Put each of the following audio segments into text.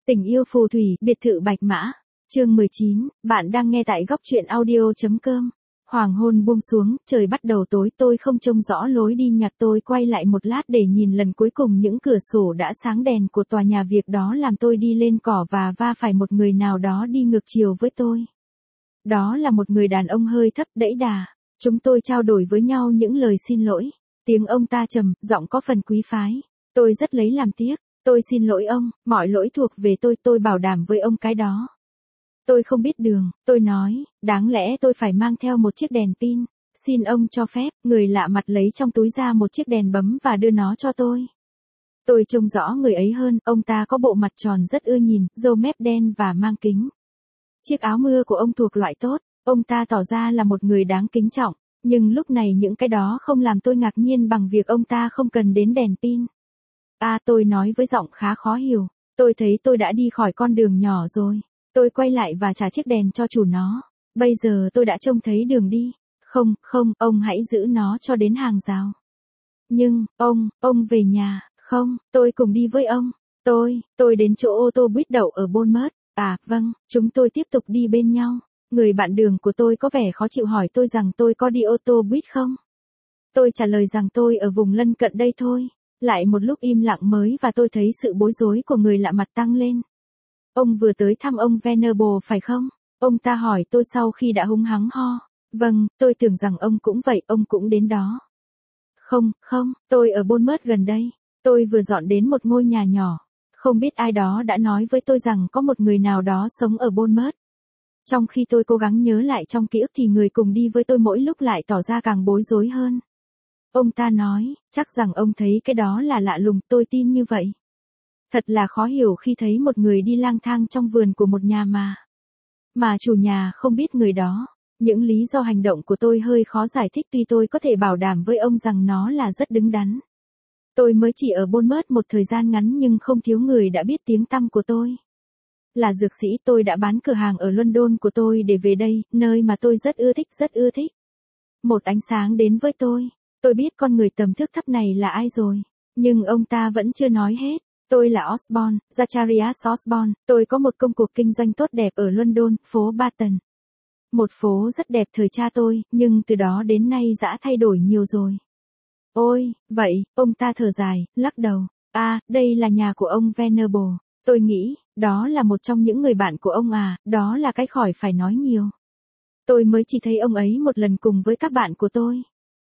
Tình yêu phù thủy, biệt thự Bạch Mã. Chương 19, bạn đang nghe tại góc truyện audio.com. Hoàng hôn buông xuống, trời bắt đầu tối, tôi không trông rõ lối đi nhặt, tôi quay lại một lát để nhìn lần cuối cùng những cửa sổ đã sáng đèn của tòa nhà, việc đó làm tôi đi lên cỏ và va phải một người nào đó đi ngược chiều với tôi. Đó là một người đàn ông hơi thấp đẫy đà. Chúng tôi trao đổi với nhau những lời xin lỗi. Tiếng ông ta trầm, giọng có phần quý phái. Tôi rất lấy làm tiếc. Tôi xin lỗi ông, mọi lỗi thuộc về tôi bảo đảm với ông cái đó. Tôi không biết đường, tôi nói, đáng lẽ tôi phải mang theo một chiếc đèn pin. Xin ông cho phép. Người lạ mặt lấy trong túi ra một chiếc đèn bấm và đưa nó cho tôi. Tôi trông rõ người ấy hơn, ông ta có bộ mặt tròn rất ưa nhìn, râu mép đen và mang kính. Chiếc áo mưa của ông thuộc loại tốt, ông ta tỏ ra là một người đáng kính trọng, nhưng lúc này những cái đó không làm tôi ngạc nhiên bằng việc ông ta không cần đến đèn pin. Tôi nói với giọng khá khó hiểu, tôi thấy tôi đã đi khỏi con đường nhỏ rồi. Tôi quay lại và trả chiếc đèn cho chủ nó. Bây giờ tôi đã trông thấy đường đi. Không, ông hãy giữ nó cho đến hàng rào. Nhưng, ông về nhà, không, tôi cùng đi với ông. Tôi đến chỗ ô tô buýt đậu ở Bournemouth. Vâng, chúng tôi tiếp tục đi bên nhau. Người bạn đường của tôi có vẻ khó chịu hỏi tôi rằng tôi có đi ô tô buýt không. Tôi trả lời rằng tôi ở vùng lân cận đây thôi. Lại một lúc im lặng mới và tôi thấy sự bối rối của người lạ mặt tăng lên. Ông vừa tới thăm ông Venable phải không? Ông ta hỏi tôi sau khi đã húng hắng ho. Vâng, tôi tưởng rằng ông cũng vậy, ông cũng đến đó. Không, tôi ở Bournemouth gần đây. Tôi vừa dọn đến một ngôi nhà nhỏ. Không biết ai đó đã nói với tôi rằng có một người nào đó sống ở Bournemouth. Trong khi tôi cố gắng nhớ lại trong ký ức thì người cùng đi với tôi mỗi lúc lại tỏ ra càng bối rối hơn. Ông ta nói, chắc rằng ông thấy cái đó là lạ lùng, tôi tin như vậy. Thật là khó hiểu khi thấy một người đi lang thang trong vườn của một nhà mà chủ nhà không biết người đó. Những lý do hành động của tôi hơi khó giải thích, tuy tôi có thể bảo đảm với ông rằng nó là rất đứng đắn. Tôi mới chỉ ở Bournemouth một thời gian ngắn nhưng không thiếu người đã biết tiếng tăm của tôi. Là dược sĩ, tôi đã bán cửa hàng ở London của tôi để về đây, nơi mà tôi rất ưa thích. Một ánh sáng đến với tôi. Tôi biết con người tầm thước thấp này là ai rồi. Nhưng ông ta vẫn chưa nói hết. Tôi là Osborne, Zacharias Osborne. Tôi có một công cuộc kinh doanh tốt đẹp ở London, phố Barton. Một phố rất đẹp thời cha tôi, nhưng từ đó đến nay đã thay đổi nhiều rồi. Ôi, vậy, ông ta thở dài, lắc đầu. Đây là nhà của ông Venable. Tôi nghĩ, đó là một trong những người bạn của ông đó là cái khỏi phải nói nhiều. Tôi mới chỉ thấy ông ấy một lần cùng với các bạn của tôi.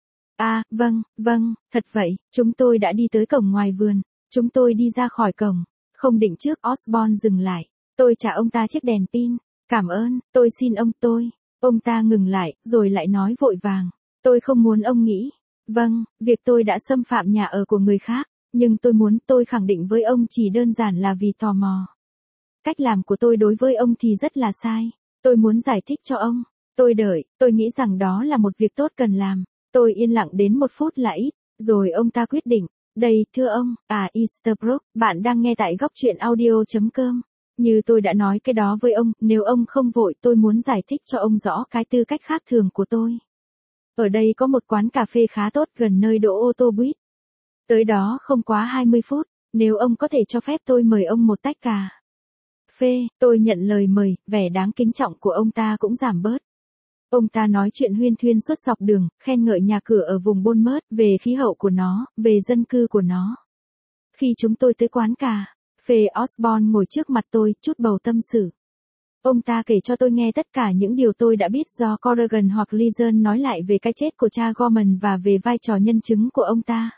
Vâng, thật vậy, chúng tôi đã đi tới cổng ngoài vườn. Chúng tôi đi ra khỏi cổng. Không định trước, Osborne dừng lại. Tôi trả ông ta chiếc đèn pin. Cảm ơn, tôi xin ông. Ông ta ngừng lại, rồi lại nói vội vàng. Tôi không muốn ông nghĩ. Vâng, việc tôi đã xâm phạm nhà ở của người khác. Nhưng tôi khẳng định với ông chỉ đơn giản là vì tò mò. Cách làm của tôi đối với ông thì rất là sai. Tôi muốn giải thích cho ông. Tôi nghĩ rằng đó là một việc tốt cần làm. Tôi yên lặng đến 1 phút là ít. Rồi ông ta quyết định. Đây, thưa ông, Easterbrook, bạn đang nghe tại góc truyện audio.com. Như tôi đã nói cái đó với ông, nếu ông không vội, tôi muốn giải thích cho ông rõ cái tư cách khác thường của tôi. Ở đây có một quán cà phê khá tốt gần nơi đỗ ô tô buýt. Tới đó không quá 20 phút, nếu ông có thể cho phép tôi mời ông một tách cà phê. Tôi nhận lời mời, vẻ đáng kính trọng của ông ta cũng giảm bớt. Ông ta nói chuyện huyên thuyên suốt dọc đường, khen ngợi nhà cửa ở vùng Bournemouth, về khí hậu của nó, về dân cư của nó. Khi chúng tôi tới quán cà phê, Osborne ngồi trước mặt tôi, chút bầu tâm sự. Ông ta kể cho tôi nghe tất cả những điều tôi đã biết do Corrigan hoặc Leeson nói lại về cái chết của cha Gorman và về vai trò nhân chứng của ông ta.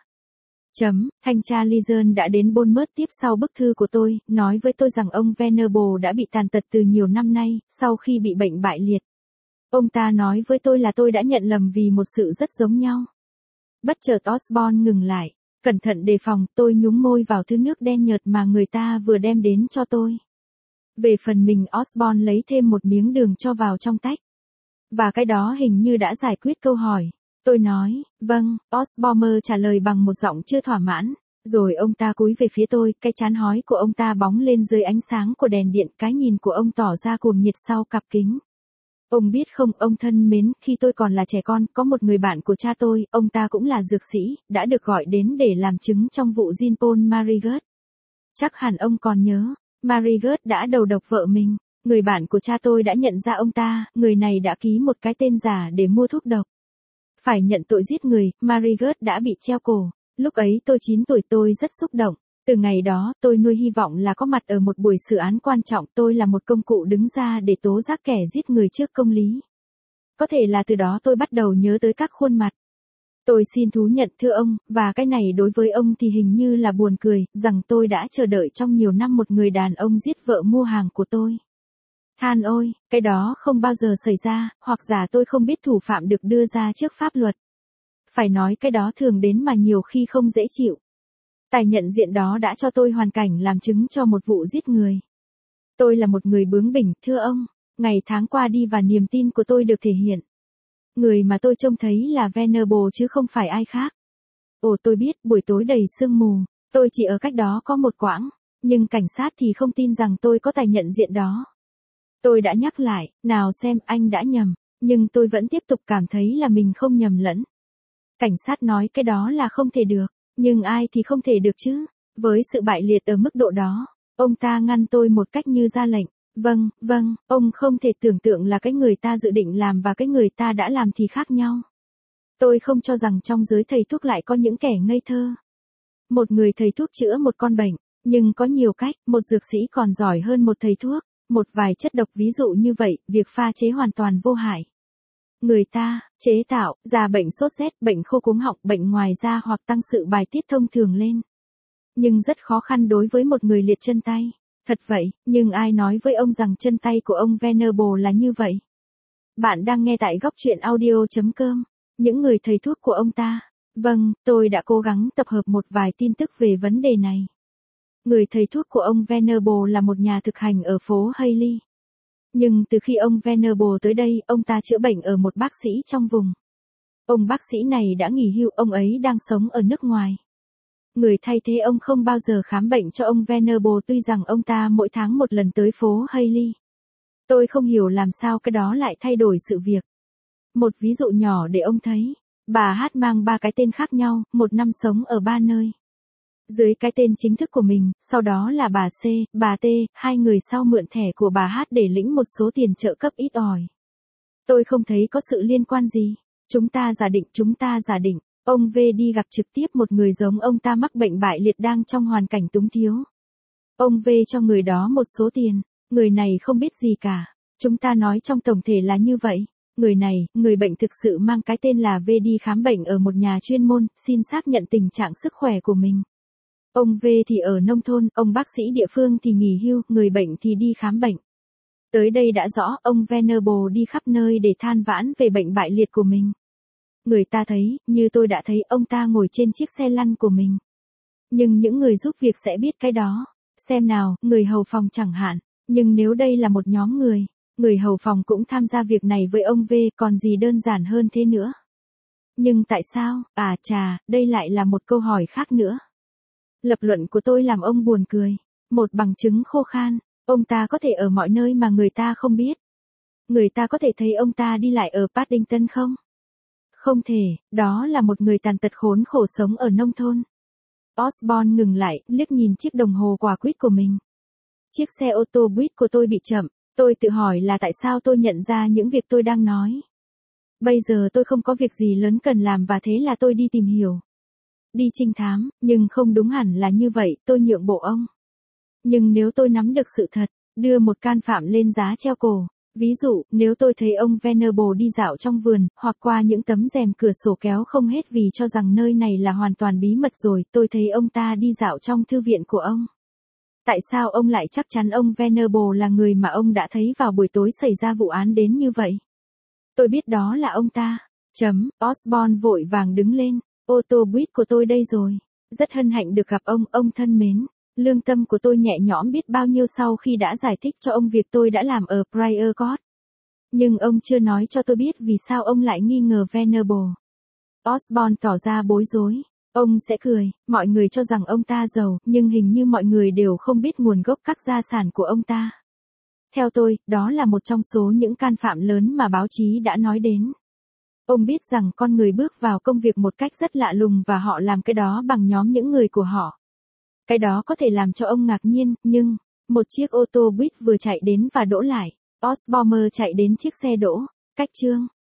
Thanh tra Leeson đã đến Bournemouth tiếp sau bức thư của tôi, nói với tôi rằng ông Venable đã bị tàn tật từ nhiều năm nay, sau khi bị bệnh bại liệt. Ông ta nói với tôi là tôi đã nhận lầm vì một sự rất giống nhau. Bất chợt Osborne ngừng lại. Cẩn thận đề phòng, tôi nhúng môi vào thứ nước đen nhợt mà người ta vừa đem đến cho tôi. Về phần mình, Osborne lấy thêm một miếng đường cho vào trong tách. Và cái đó hình như đã giải quyết câu hỏi. Tôi nói, vâng, Osborne trả lời bằng một giọng chưa thỏa mãn. Rồi ông ta cúi về phía tôi, cái trán hói của ông ta bóng lên dưới ánh sáng của đèn điện, cái nhìn của ông tỏ ra cuồng nhiệt sau cặp kính. Ông biết không, ông thân mến, khi tôi còn là trẻ con, có một người bạn của cha tôi, ông ta cũng là dược sĩ, đã được gọi đến để làm chứng trong vụ Jean Paul Marigot. Chắc hẳn ông còn nhớ. Marigold đã đầu độc vợ mình. Người bạn của cha tôi đã nhận ra ông ta, người này đã ký một cái tên giả để mua thuốc độc. Phải nhận tội giết người, Marigold đã bị treo cổ. Lúc ấy tôi 9 tuổi, tôi rất xúc động. Từ ngày đó, tôi nuôi hy vọng là có mặt ở một buổi xử án quan trọng, tôi là một công cụ đứng ra để tố giác kẻ giết người trước công lý. Có thể là từ đó tôi bắt đầu nhớ tới các khuôn mặt. Tôi xin thú nhận thưa ông, và cái này đối với ông thì hình như là buồn cười, rằng tôi đã chờ đợi trong nhiều năm một người đàn ông giết vợ mua hàng của tôi. Than ôi, cái đó không bao giờ xảy ra, hoặc giả tôi không biết thủ phạm được đưa ra trước pháp luật. Phải nói cái đó thường đến mà nhiều khi không dễ chịu. Tài nhận diện đó đã cho tôi hoàn cảnh làm chứng cho một vụ giết người. Tôi là một người bướng bỉnh, thưa ông, ngày tháng qua đi và niềm tin của tôi được thể hiện. Người mà tôi trông thấy là Venerable chứ không phải ai khác. Ồ, tôi biết, buổi tối đầy sương mù, tôi chỉ ở cách đó có một quãng, nhưng cảnh sát thì không tin rằng tôi có tài nhận diện đó. Tôi đã nhắc lại, nào xem, anh đã nhầm, nhưng tôi vẫn tiếp tục cảm thấy là mình không nhầm lẫn. Cảnh sát nói cái đó là không thể được, nhưng ai thì không thể được chứ, với sự bại liệt ở mức độ đó. Ông ta ngăn tôi một cách như ra lệnh. Vâng, ông không thể tưởng tượng là cái người ta dự định làm và cái người ta đã làm thì khác nhau. Tôi không cho rằng trong giới thầy thuốc lại có những kẻ ngây thơ. Một người thầy thuốc chữa một con bệnh, nhưng có nhiều cách, một dược sĩ còn giỏi hơn một thầy thuốc, một vài chất độc ví dụ như vậy, việc pha chế hoàn toàn vô hại. Người ta, chế tạo, ra bệnh sốt rét, bệnh khô cuống họng, bệnh ngoài da hoặc tăng sự bài tiết thông thường lên. Nhưng rất khó khăn đối với một người liệt chân tay. Thật vậy, nhưng ai nói với ông rằng chân tay của ông Venerable là như vậy? Bạn đang nghe tại góc truyện audio.com. Những người thầy thuốc của ông ta. Vâng, tôi đã cố gắng tập hợp một vài tin tức về vấn đề này. Người thầy thuốc của ông Venerable là một nhà thực hành ở phố Hayley. Nhưng từ khi ông Venerable tới đây, ông ta chữa bệnh ở một bác sĩ trong vùng. Ông bác sĩ này đã nghỉ hưu, ông ấy đang sống ở nước ngoài. Người thay thế ông không bao giờ khám bệnh cho ông Venerable, tuy rằng ông ta mỗi tháng một lần tới phố Hayley. Tôi không hiểu làm sao cái đó lại thay đổi sự việc. Một ví dụ nhỏ để ông thấy. Bà H mang 3 cái tên khác nhau, một năm sống ở 3 nơi. Dưới cái tên chính thức của mình, sau đó là bà C, bà T, hai người sau mượn thẻ của bà H để lĩnh một số tiền trợ cấp ít ỏi. Tôi không thấy có sự liên quan gì. Chúng ta giả định, ông V đi gặp trực tiếp một người giống ông ta mắc bệnh bại liệt đang trong hoàn cảnh túng thiếu. Ông V cho người đó một số tiền, người này không biết gì cả. Chúng ta nói trong tổng thể là như vậy. Người bệnh thực sự mang cái tên là V đi khám bệnh ở một nhà chuyên môn, xin xác nhận tình trạng sức khỏe của mình. Ông V thì ở nông thôn, ông bác sĩ địa phương thì nghỉ hưu, người bệnh thì đi khám bệnh. Tới đây đã rõ, ông Venerable đi khắp nơi để than vãn về bệnh bại liệt của mình. Người ta thấy, như tôi đã thấy, ông ta ngồi trên chiếc xe lăn của mình. Nhưng những người giúp việc sẽ biết cái đó. Xem nào, người hầu phòng chẳng hạn. Nhưng nếu đây là một nhóm người hầu phòng cũng tham gia việc này với ông V, còn gì đơn giản hơn thế nữa. Nhưng tại sao, đây lại là một câu hỏi khác nữa. Lập luận của tôi làm ông buồn cười. Một bằng chứng khô khan, ông ta có thể ở mọi nơi mà người ta không biết. Người ta có thể thấy ông ta đi lại ở Paddington không? Không thể, đó là một người tàn tật khốn khổ sống ở nông thôn. Osborne ngừng lại, liếc nhìn chiếc đồng hồ quả quýt của mình. Chiếc xe ô tô buýt của tôi bị chậm, tôi tự hỏi là tại sao tôi nhận ra những việc tôi đang nói. Bây giờ tôi không có việc gì lớn cần làm và thế là tôi đi tìm hiểu. Đi trinh thám, nhưng không đúng hẳn là như vậy, tôi nhượng bộ ông. Nhưng nếu tôi nắm được sự thật, đưa một can phạm lên giá treo cổ. Ví dụ, nếu tôi thấy ông Venerable đi dạo trong vườn, hoặc qua những tấm rèm cửa sổ kéo không hết vì cho rằng nơi này là hoàn toàn bí mật rồi, tôi thấy ông ta đi dạo trong thư viện của ông. Tại sao ông lại chắc chắn ông Venerable là người mà ông đã thấy vào buổi tối xảy ra vụ án đến như vậy? Tôi biết đó là ông ta. Osborne vội vàng đứng lên. Ô tô buýt của tôi đây rồi. Rất hân hạnh được gặp ông thân mến. Lương tâm của tôi nhẹ nhõm biết bao nhiêu sau khi đã giải thích cho ông việc tôi đã làm ở Prior Court. Nhưng ông chưa nói cho tôi biết vì sao ông lại nghi ngờ Venerable. Osborne tỏ ra bối rối. Ông sẽ cười, mọi người cho rằng ông ta giàu, nhưng hình như mọi người đều không biết nguồn gốc các gia sản của ông ta. Theo tôi, đó là một trong số những can phạm lớn mà báo chí đã nói đến. Ông biết rằng con người bước vào công việc một cách rất lạ lùng và họ làm cái đó bằng nhóm những người của họ. Cái đó có thể làm cho ông ngạc nhiên, Một chiếc ô tô buýt vừa chạy đến và đỗ lại. Osborne chạy đến chiếc xe đỗ, cách Trương